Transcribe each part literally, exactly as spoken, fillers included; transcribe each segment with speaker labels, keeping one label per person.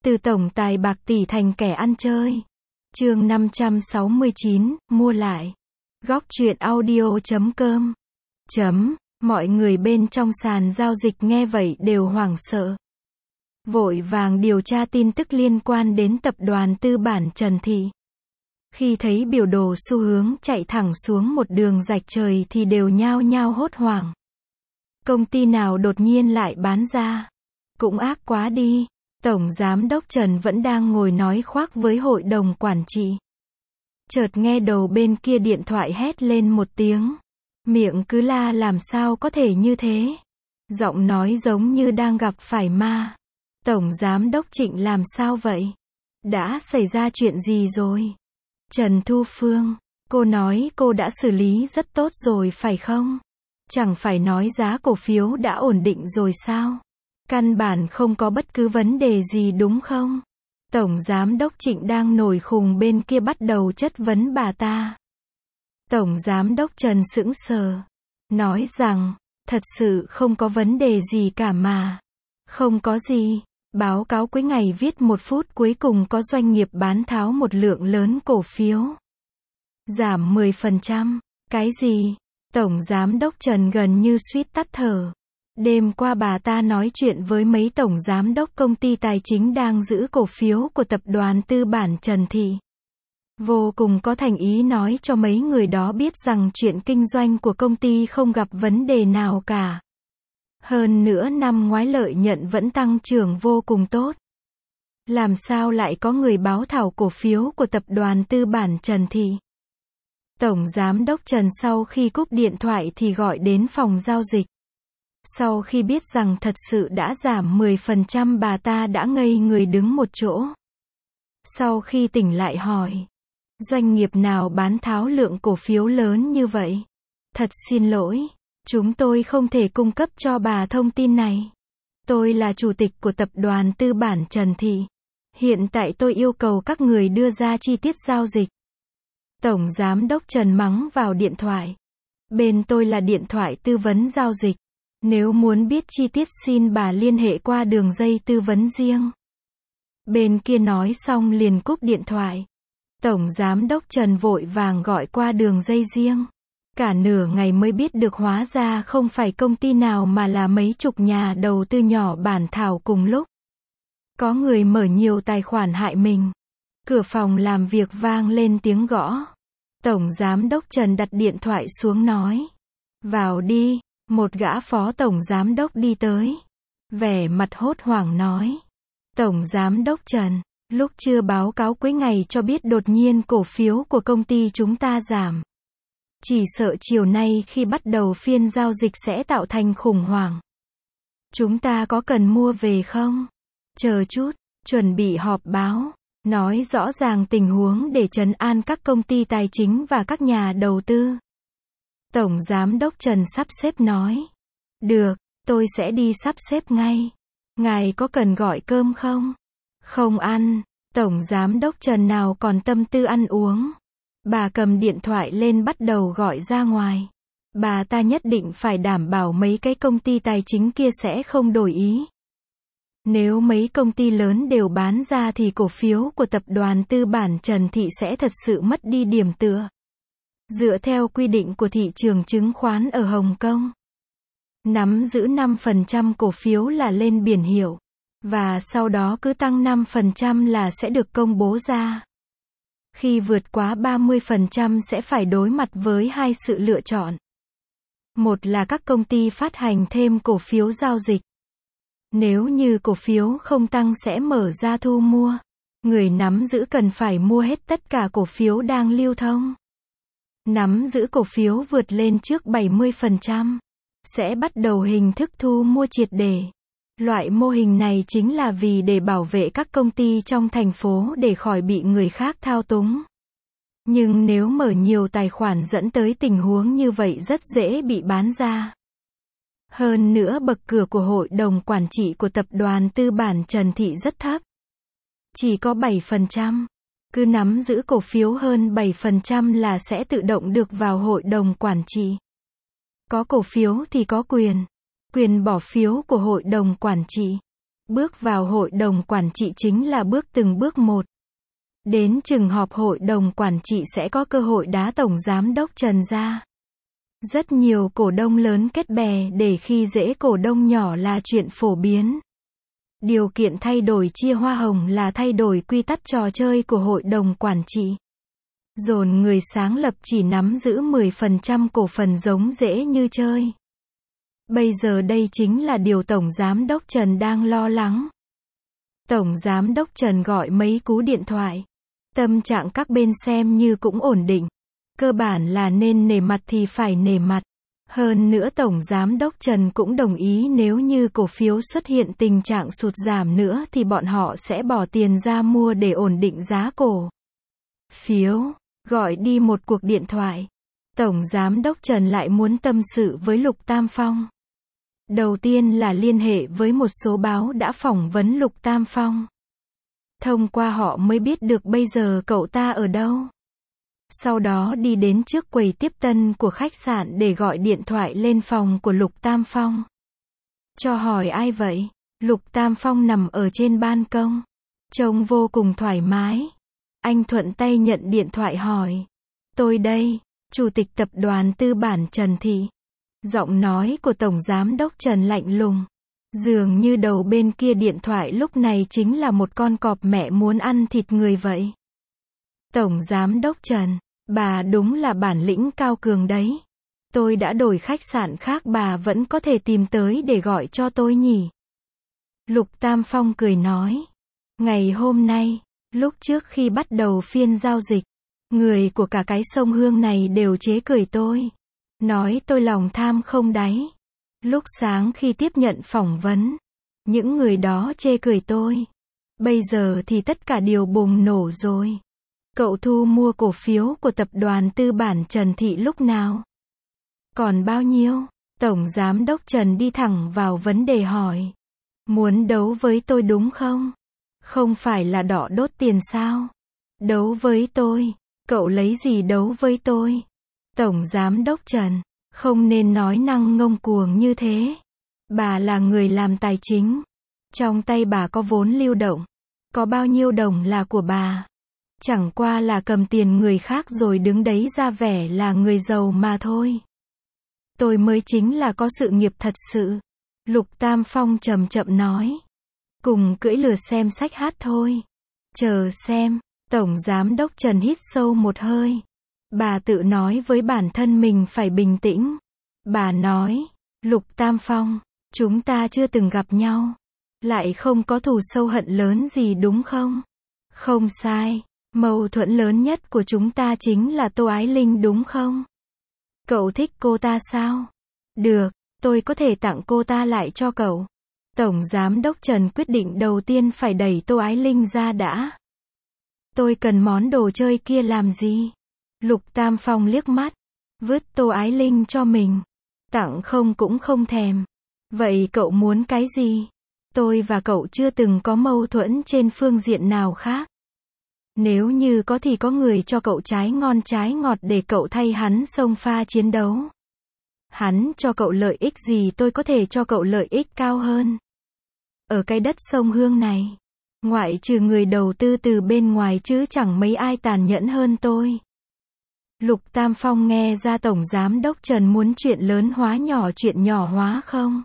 Speaker 1: Từ tổng tài bạc tỷ thành kẻ ăn chơi. Chương năm trăm sáu mươi chín, mua lại. Góc truyện audio chấm com. Chấm, mọi người bên trong sàn giao dịch nghe vậy đều hoảng sợ. Vội vàng điều tra tin tức liên quan đến tập đoàn tư bản Trần Thị. Khi thấy biểu đồ xu hướng chạy thẳng xuống một đường rạch trời thì đều nhao nhao hốt hoảng. Công ty nào đột nhiên lại bán ra? Cũng ác quá đi. Tổng Giám đốc Trần vẫn đang ngồi nói khoác với hội đồng quản trị. Chợt nghe đầu bên kia điện thoại hét lên một tiếng. Miệng cứ la làm sao có thể như thế. Giọng nói giống như đang gặp phải ma. Tổng Giám đốc Trịnh làm sao vậy? Đã xảy ra chuyện gì rồi? Trần Thu Phương, cô nói cô đã xử lý rất tốt rồi phải không? Chẳng phải nói giá cổ phiếu đã ổn định rồi sao? Căn bản không có bất cứ vấn đề gì đúng không? Tổng Giám đốc Trịnh đang nổi khùng bên kia bắt đầu chất vấn bà ta. Tổng Giám đốc Trần sững sờ. Nói rằng, thật sự không có vấn đề gì cả mà. Không có gì. Báo cáo cuối ngày viết một phút cuối cùng có doanh nghiệp bán tháo một lượng lớn cổ phiếu. Giảm mười phần trăm. Cái gì? Tổng Giám đốc Trần gần như suýt tắt thở. Đêm qua bà ta nói chuyện với mấy tổng giám đốc công ty tài chính đang giữ cổ phiếu của tập đoàn tư bản Trần Thị. Vô cùng có thành ý nói cho mấy người đó biết rằng chuyện kinh doanh của công ty không gặp vấn đề nào cả. Hơn nữa năm ngoái lợi nhuận vẫn tăng trưởng vô cùng tốt. Làm sao lại có người báo thảo cổ phiếu của tập đoàn tư bản Trần Thị? Tổng Giám đốc Trần sau khi cúp điện thoại thì gọi đến phòng giao dịch. Sau khi biết rằng thật sự đã giảm mười phần trăm bà ta đã ngây người đứng một chỗ. Sau khi tỉnh lại hỏi, doanh nghiệp nào bán tháo lượng cổ phiếu lớn như vậy? Thật xin lỗi, chúng tôi không thể cung cấp cho bà thông tin này. Tôi là chủ tịch của tập đoàn tư bản Trần Thị. Hiện tại tôi yêu cầu các người đưa ra chi tiết giao dịch. Tổng Giám đốc Trần mắng vào điện thoại. Bên tôi là điện thoại tư vấn giao dịch. Nếu muốn biết chi tiết xin bà liên hệ qua đường dây tư vấn riêng. Bên kia nói xong liền cúp điện thoại. Tổng Giám đốc Trần vội vàng gọi qua đường dây riêng. Cả nửa ngày mới biết được hóa ra không phải công ty nào mà là mấy chục nhà đầu tư nhỏ bản thảo cùng lúc. Có người mở nhiều tài khoản hại mình. Cửa phòng làm việc vang lên tiếng gõ. Tổng Giám đốc Trần đặt điện thoại xuống nói. Vào đi. Một gã phó tổng giám đốc đi tới. Vẻ mặt hốt hoảng nói. Tổng Giám đốc Trần, lúc chưa báo cáo cuối ngày cho biết đột nhiên cổ phiếu của công ty chúng ta giảm. Chỉ sợ chiều nay khi bắt đầu phiên giao dịch sẽ tạo thành khủng hoảng. Chúng ta có cần mua về không? Chờ chút, chuẩn bị họp báo, nói rõ ràng tình huống để trấn an các công ty tài chính và các nhà đầu tư. Tổng Giám đốc Trần sắp xếp nói. Được, tôi sẽ đi sắp xếp ngay. Ngài có cần gọi cơm không? Không ăn. Tổng Giám đốc Trần nào còn tâm tư ăn uống. Bà cầm điện thoại lên bắt đầu gọi ra ngoài. Bà ta nhất định phải đảm bảo mấy cái công ty tài chính kia sẽ không đổi ý. Nếu mấy công ty lớn đều bán ra thì cổ phiếu của tập đoàn tư bản Trần Thị sẽ thật sự mất đi điểm tựa. Dựa theo quy định của thị trường chứng khoán ở Hồng Kông, nắm giữ năm phần trăm cổ phiếu là lên biển hiệu, và sau đó cứ tăng năm phần trăm là sẽ được công bố ra. Khi vượt quá ba mươi phần trăm sẽ phải đối mặt với hai sự lựa chọn. Một là các công ty phát hành thêm cổ phiếu giao dịch. Nếu như cổ phiếu không tăng sẽ mở ra thu mua. Người nắm giữ cần phải mua hết tất cả cổ phiếu đang lưu thông. Nắm giữ cổ phiếu vượt lên trước bảy mươi phần trăm, sẽ bắt đầu hình thức thu mua triệt để. Loại mô hình này chính là vì để bảo vệ các công ty trong thành phố để khỏi bị người khác thao túng. Nhưng nếu mở nhiều tài khoản dẫn tới tình huống như vậy rất dễ bị bán ra. Hơn nữa bậc cửa của hội đồng quản trị của tập đoàn tư bản Trần Thị rất thấp. Chỉ có bảy phần trăm. Cứ nắm giữ cổ phiếu hơn bảy phần trăm là sẽ tự động được vào hội đồng quản trị. Có cổ phiếu thì có quyền. Quyền bỏ phiếu của hội đồng quản trị. Bước vào hội đồng quản trị chính là bước từng bước một. Đến chừng họp hội đồng quản trị sẽ có cơ hội đá Tổng Giám đốc Trần ra. Rất nhiều cổ đông lớn kết bè để khi dễ cổ đông nhỏ là chuyện phổ biến. Điều kiện thay đổi chia hoa hồng là thay đổi quy tắc trò chơi của hội đồng quản trị. Dồn người sáng lập chỉ nắm giữ mười phần trăm cổ phần giống dễ như chơi. Bây giờ đây chính là điều Tổng Giám đốc Trần đang lo lắng. Tổng Giám đốc Trần gọi mấy cú điện thoại. Tâm trạng các bên xem như cũng ổn định. Cơ bản là nên nể mặt thì phải nể mặt. Hơn nữa Tổng Giám đốc Trần cũng đồng ý nếu như cổ phiếu xuất hiện tình trạng sụt giảm nữa thì bọn họ sẽ bỏ tiền ra mua để ổn định giá cổ phiếu. Gọi đi một cuộc điện thoại. Tổng Giám đốc Trần lại muốn tâm sự với Lục Tam Phong. Đầu tiên là liên hệ với một số báo đã phỏng vấn Lục Tam Phong. Thông qua họ mới biết được bây giờ cậu ta ở đâu. Sau đó đi đến trước quầy tiếp tân của khách sạn để gọi điện thoại lên phòng của Lục Tam Phong. Cho hỏi ai vậy? Lục Tam Phong nằm ở trên ban công. Trông vô cùng thoải mái. Anh thuận tay nhận điện thoại hỏi. Tôi đây, Chủ tịch Tập đoàn Tư bản Trần Thị. Giọng nói của Tổng Giám đốc Trần lạnh lùng. Dường như đầu bên kia điện thoại lúc này chính là một con cọp mẹ muốn ăn thịt người vậy. Tổng Giám đốc Trần, bà đúng là bản lĩnh cao cường đấy. Tôi đã đổi khách sạn khác bà vẫn có thể tìm tới để gọi cho tôi nhỉ? Lục Tam Phong cười nói. Ngày hôm nay, lúc trước khi bắt đầu phiên giao dịch, người của cả cái sông Hương này đều chế cười tôi. Nói tôi lòng tham không đáy. Lúc sáng khi tiếp nhận phỏng vấn, những người đó chê cười tôi. Bây giờ thì tất cả đều bùng nổ rồi. Cậu thu mua cổ phiếu của Tập đoàn Tư bản Trần Thị lúc nào? Còn bao nhiêu? Tổng Giám đốc Trần đi thẳng vào vấn đề hỏi. Muốn đấu với tôi đúng không? Không phải là đỏ đốt tiền sao? Đấu với tôi? Cậu lấy gì đấu với tôi? Tổng Giám đốc Trần, không nên nói năng ngông cuồng như thế. Bà là người làm tài chính. Trong tay bà có vốn lưu động. Có bao nhiêu đồng là của bà? Chẳng qua là cầm tiền người khác rồi đứng đấy ra vẻ là người giàu mà thôi. Tôi mới chính là có sự nghiệp thật sự. Lục Tam Phong chậm chậm nói. Cùng cưỡi lừa xem sách hát thôi. Chờ xem. Tổng Giám đốc Trần hít sâu một hơi. Bà tự nói với bản thân mình phải bình tĩnh. Bà nói. Lục Tam Phong, chúng ta chưa từng gặp nhau. Lại không có thù sâu hận lớn gì đúng không? Không sai. Mâu thuẫn lớn nhất của chúng ta chính là Tô Ái Linh đúng không? Cậu thích cô ta sao? Được, tôi có thể tặng cô ta lại cho cậu. Tổng Giám đốc Trần quyết định đầu tiên phải đẩy Tô Ái Linh ra đã. Tôi cần món đồ chơi kia làm gì? Lục Tam Phong liếc mắt. Vứt Tô Ái Linh cho mình. Tặng không cũng không thèm. Vậy cậu muốn cái gì? Tôi và cậu chưa từng có mâu thuẫn trên phương diện nào khác. Nếu như có thì có người cho cậu trái ngon trái ngọt để cậu thay hắn xông pha chiến đấu. Hắn cho cậu lợi ích gì tôi có thể cho cậu lợi ích cao hơn. Ở cái đất sông Hương này, ngoại trừ người đầu tư từ bên ngoài chứ chẳng mấy ai tàn nhẫn hơn tôi. Lục Tam Phong nghe ra Tổng Giám đốc Trần muốn chuyện lớn hóa nhỏ chuyện nhỏ hóa không?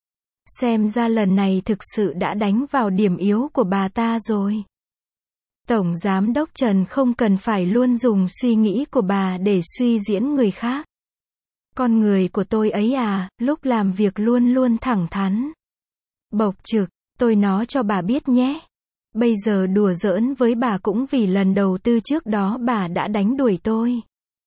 Speaker 1: Xem ra lần này thực sự đã đánh vào điểm yếu của bà ta rồi. Tổng Giám đốc Trần không cần phải luôn dùng suy nghĩ của bà để suy diễn người khác. Con người của tôi ấy à, lúc làm việc luôn luôn thẳng thắn. Bộc trực, tôi nói cho bà biết nhé. Bây giờ đùa giỡn với bà cũng vì lần đầu tư trước đó bà đã đánh đuổi tôi.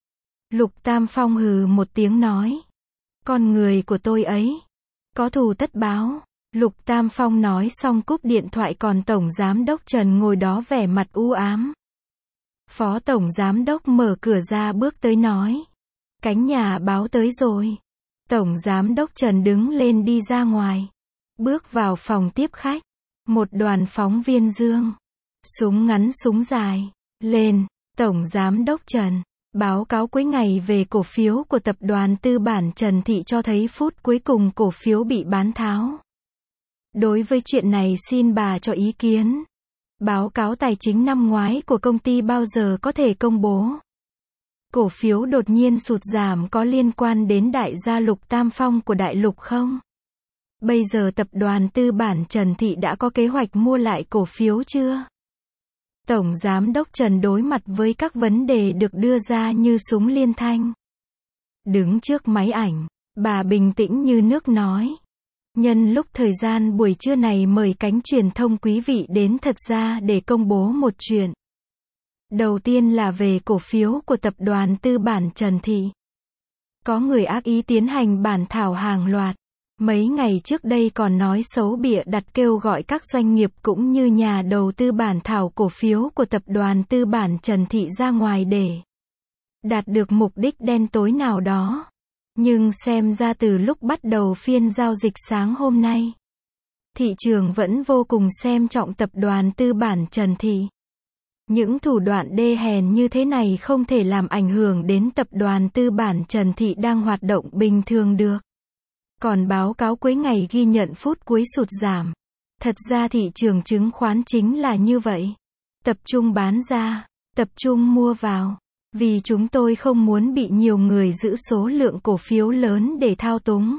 Speaker 1: Lục Tam Phong hừ một tiếng nói. Con người của tôi ấy. Có thù tất báo. Lục Tam Phong nói xong cúp điện thoại còn Tổng Giám đốc Trần ngồi đó vẻ mặt u ám. Phó Tổng Giám đốc mở cửa ra bước tới nói. Cánh nhà báo tới rồi. Tổng Giám đốc Trần đứng lên đi ra ngoài. Bước vào phòng tiếp khách. Một đoàn phóng viên dương. Súng ngắn súng dài. Lên. Tổng Giám đốc Trần. Báo cáo cuối ngày về cổ phiếu của Tập đoàn Tư bản Trần Thị cho thấy phút cuối cùng cổ phiếu bị bán tháo. Đối với chuyện này xin bà cho ý kiến. Báo cáo tài chính năm ngoái của công ty bao giờ có thể công bố? Cổ phiếu đột nhiên sụt giảm có liên quan đến đại gia Lục Tam Phong của Đại Lục không? Bây giờ tập đoàn tư bản Trần Thị đã có kế hoạch mua lại cổ phiếu chưa? Tổng Giám đốc Trần đối mặt với các vấn đề được đưa ra như súng liên thanh. Đứng trước máy ảnh, bà bình tĩnh như nước nói. Nhân lúc thời gian buổi trưa này mời cánh truyền thông quý vị đến thật ra để công bố một chuyện. Đầu tiên là về cổ phiếu của tập đoàn tư bản Trần Thị. Có người ác ý tiến hành bản thảo hàng loạt. Mấy ngày trước đây còn nói xấu bịa đặt kêu gọi các doanh nghiệp cũng như nhà đầu tư bản thảo cổ phiếu của tập đoàn tư bản Trần Thị ra ngoài để đạt được mục đích đen tối nào đó. Nhưng xem ra từ lúc bắt đầu phiên giao dịch sáng hôm nay, thị trường vẫn vô cùng xem trọng tập đoàn tư bản Trần Thị. Những thủ đoạn đê hèn như thế này không thể làm ảnh hưởng đến tập đoàn tư bản Trần Thị đang hoạt động bình thường được. Còn báo cáo cuối ngày ghi nhận phút cuối sụt giảm. Thật ra thị trường chứng khoán chính là như vậy. Tập trung bán ra, tập trung mua vào. Vì chúng tôi không muốn bị nhiều người giữ số lượng cổ phiếu lớn để thao túng.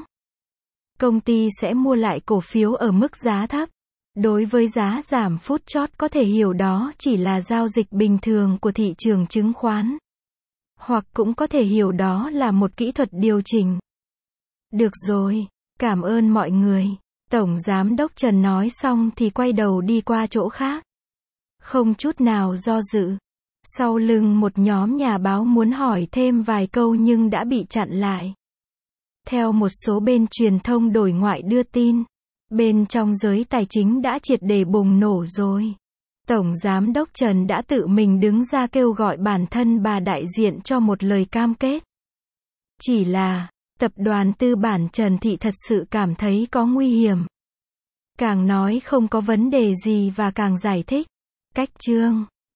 Speaker 1: Công ty sẽ mua lại cổ phiếu ở mức giá thấp. Đối với giá giảm phút chót có thể hiểu đó chỉ là giao dịch bình thường của thị trường chứng khoán. Hoặc cũng có thể hiểu đó là một kỹ thuật điều chỉnh. Được rồi, cảm ơn mọi người. Tổng Giám đốc Trần nói xong thì quay đầu đi qua chỗ khác. Không chút nào do dự. Sau lưng một nhóm nhà báo muốn hỏi thêm vài câu nhưng đã bị chặn lại. Theo một số bên truyền thông đối ngoại đưa tin, bên trong giới tài chính đã triệt để bùng nổ rồi. Tổng Giám đốc Trần đã tự mình đứng ra kêu gọi bản thân bà đại diện cho một lời cam kết. Chỉ là, tập đoàn tư bản Trần Thị thật sự cảm thấy có nguy hiểm. Càng nói không có vấn đề gì và càng giải thích. Cách chương